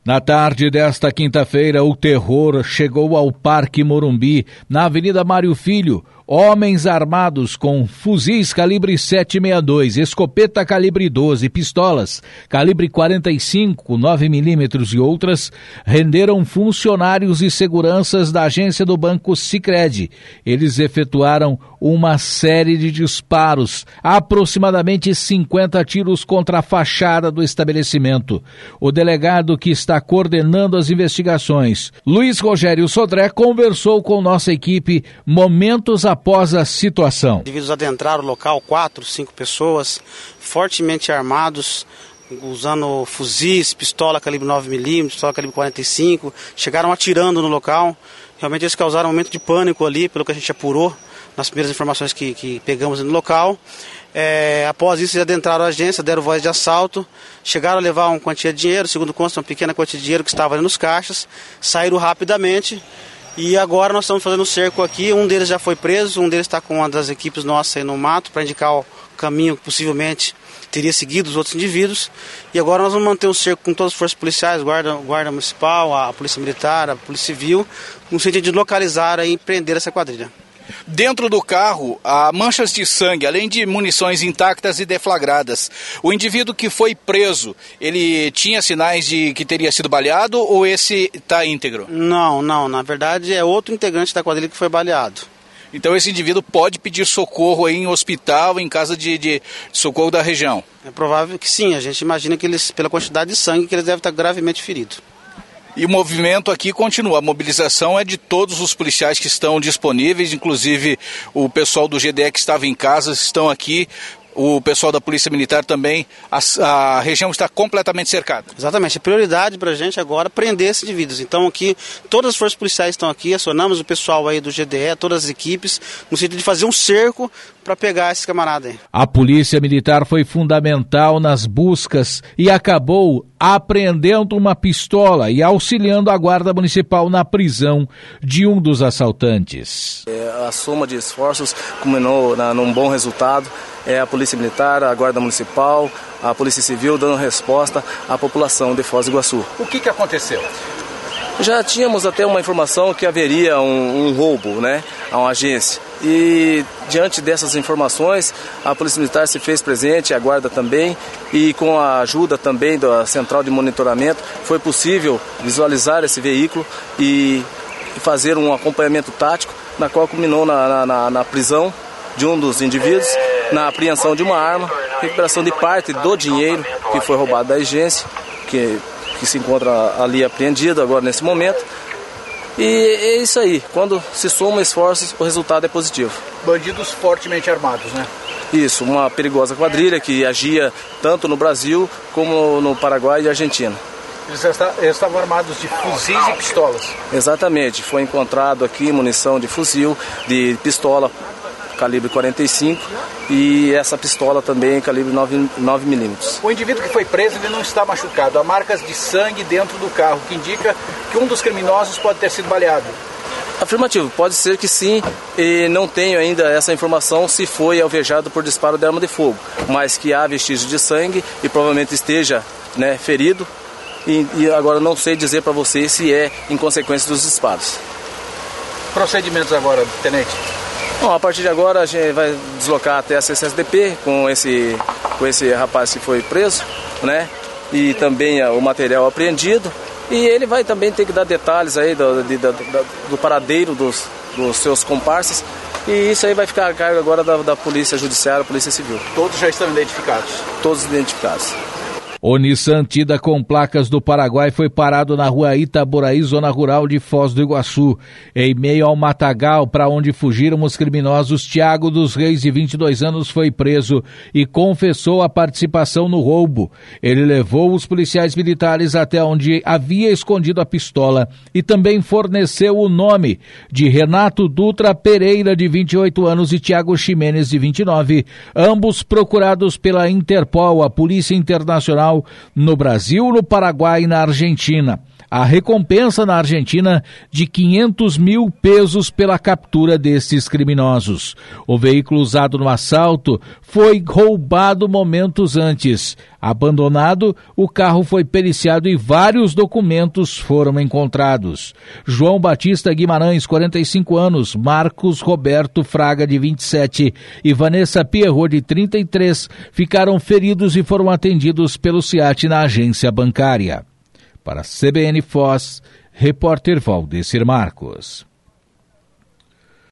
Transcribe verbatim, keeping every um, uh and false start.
Na tarde desta quinta-feira, o terror chegou ao Parque Morumbi, na Avenida Mário Filho. Homens armados com fuzis calibre sete sessenta e dois, escopeta calibre doze, pistolas calibre quarenta e cinco, nove milímetros e outras, renderam funcionários e seguranças da agência do Banco Sicredi. Eles efetuaram uma série de disparos, aproximadamente cinquenta tiros contra a fachada do estabelecimento. O delegado que está coordenando as investigações, Luiz Rogério Sodré, conversou com nossa equipe momentos após após a situação. Os indivíduos adentraram o local, quatro, cinco pessoas, fortemente armados, usando fuzis, pistola calibre nove milímetros, pistola calibre quarenta e cinco, chegaram atirando no local. Realmente eles causaram um momento de pânico ali, pelo que a gente apurou nas primeiras informações que, que pegamos no local. É, após isso, eles adentraram a agência, deram voz de assalto, chegaram a levar uma quantia de dinheiro, segundo consta, uma pequena quantia de dinheiro que estava ali nos caixas, saíram rapidamente. E agora nós estamos fazendo um cerco aqui, um deles já foi preso, um deles está com uma das equipes nossas aí no mato para indicar o caminho que possivelmente teria seguido os outros indivíduos. E agora nós vamos manter um cerco com todas as forças policiais, guarda, guarda municipal, a polícia militar, a polícia civil, no sentido de localizar e prender essa quadrilha. Dentro do carro, há manchas de sangue, além de munições intactas e deflagradas. O indivíduo que foi preso, ele tinha sinais de que teria sido baleado ou esse está íntegro? Não, não. Na verdade é outro integrante da quadrilha que foi baleado. Então esse indivíduo pode pedir socorro aí em hospital, em casa de, de socorro da região? É provável que sim. A gente imagina que eles, pela quantidade de sangue, que eles devem estar gravemente feridos. E o movimento aqui continua, a mobilização é de todos os policiais que estão disponíveis, inclusive o pessoal do G D E que estava em casa estão aqui, o pessoal da Polícia Militar também, a, a região está completamente cercada. Exatamente, a prioridade para a gente agora é prender esses indivíduos. Então aqui, todas as forças policiais estão aqui, acionamos o pessoal aí do G D E, todas as equipes, no sentido de fazer um cerco para pegar esses camaradas aí. A Polícia Militar foi fundamental nas buscas e acabou apreendendo uma pistola e auxiliando a Guarda Municipal na prisão de um dos assaltantes. É, a soma de esforços culminou na, num bom resultado. É a Polícia Militar, a Guarda Municipal, a Polícia Civil dando resposta à população de Foz do Iguaçu. O que, que aconteceu? Já tínhamos até uma informação que haveria um, um roubo, né, a uma agência. E diante dessas informações, a Polícia Militar se fez presente, a Guarda também, e com a ajuda também da Central de Monitoramento, foi possível visualizar esse veículo e fazer um acompanhamento tático, na qual culminou na, na, na prisão de um dos indivíduos, na apreensão de uma arma, recuperação de parte do dinheiro que foi roubado da agência, que, que se encontra ali apreendido agora nesse momento. E é isso aí, quando se soma esforços, o resultado é positivo. Bandidos fortemente armados, né? Isso, uma perigosa quadrilha que agia tanto no Brasil como no Paraguai e Argentina. Eles estavam armados de fuzis e pistolas? Exatamente, foi encontrado aqui munição de fuzil, de pistola calibre quarenta e cinco e essa pistola também calibre nove milímetros. O indivíduo que foi preso, ele não está machucado. Há marcas de sangue dentro do carro, que indica que um dos criminosos pode ter sido baleado. Afirmativo, pode ser que sim, e não tenho ainda essa informação se foi alvejado por disparo de arma de fogo, mas que há vestígios de sangue e provavelmente esteja, né, ferido, e, e agora não sei dizer para você se é em consequência dos disparos. Procedimentos agora, tenente? Bom, a partir de agora a gente vai deslocar até a C C S D P com esse, com esse rapaz que foi preso, né? E também o material apreendido. E ele vai também ter que dar detalhes aí do, de, do, do paradeiro dos, dos seus comparsas. E isso aí vai ficar a cargo agora da, da Polícia Judiciária, Polícia Civil. Todos já estão identificados? Todos identificados. O Nissan Tida com placas do Paraguai foi parado na rua Itaboraí, zona rural de Foz do Iguaçu. Em meio ao matagal para onde fugiram os criminosos, Tiago dos Reis, de vinte e dois anos, foi preso e confessou a participação no roubo. Ele levou os policiais militares até onde havia escondido a pistola e também forneceu o nome de Renato Dutra Pereira, de vinte e oito anos, e Tiago Ximenes, de vinte e nove, ambos procurados pela Interpol, a Polícia Internacional, no Brasil, no Paraguai e na Argentina. a recompensa na Argentina de quinhentos mil pesos pela captura destes criminosos. O veículo usado no assalto foi roubado momentos antes. Abandonado, o carro foi periciado e vários documentos foram encontrados. João Batista Guimarães, quarenta e cinco anos, Marcos Roberto Fraga, de vinte e sete, e Vanessa Pierrot, de trinta e três, ficaram feridos e foram atendidos pelo SEAT na agência bancária. Para a C B N Foz, repórter Valdecir Marcos.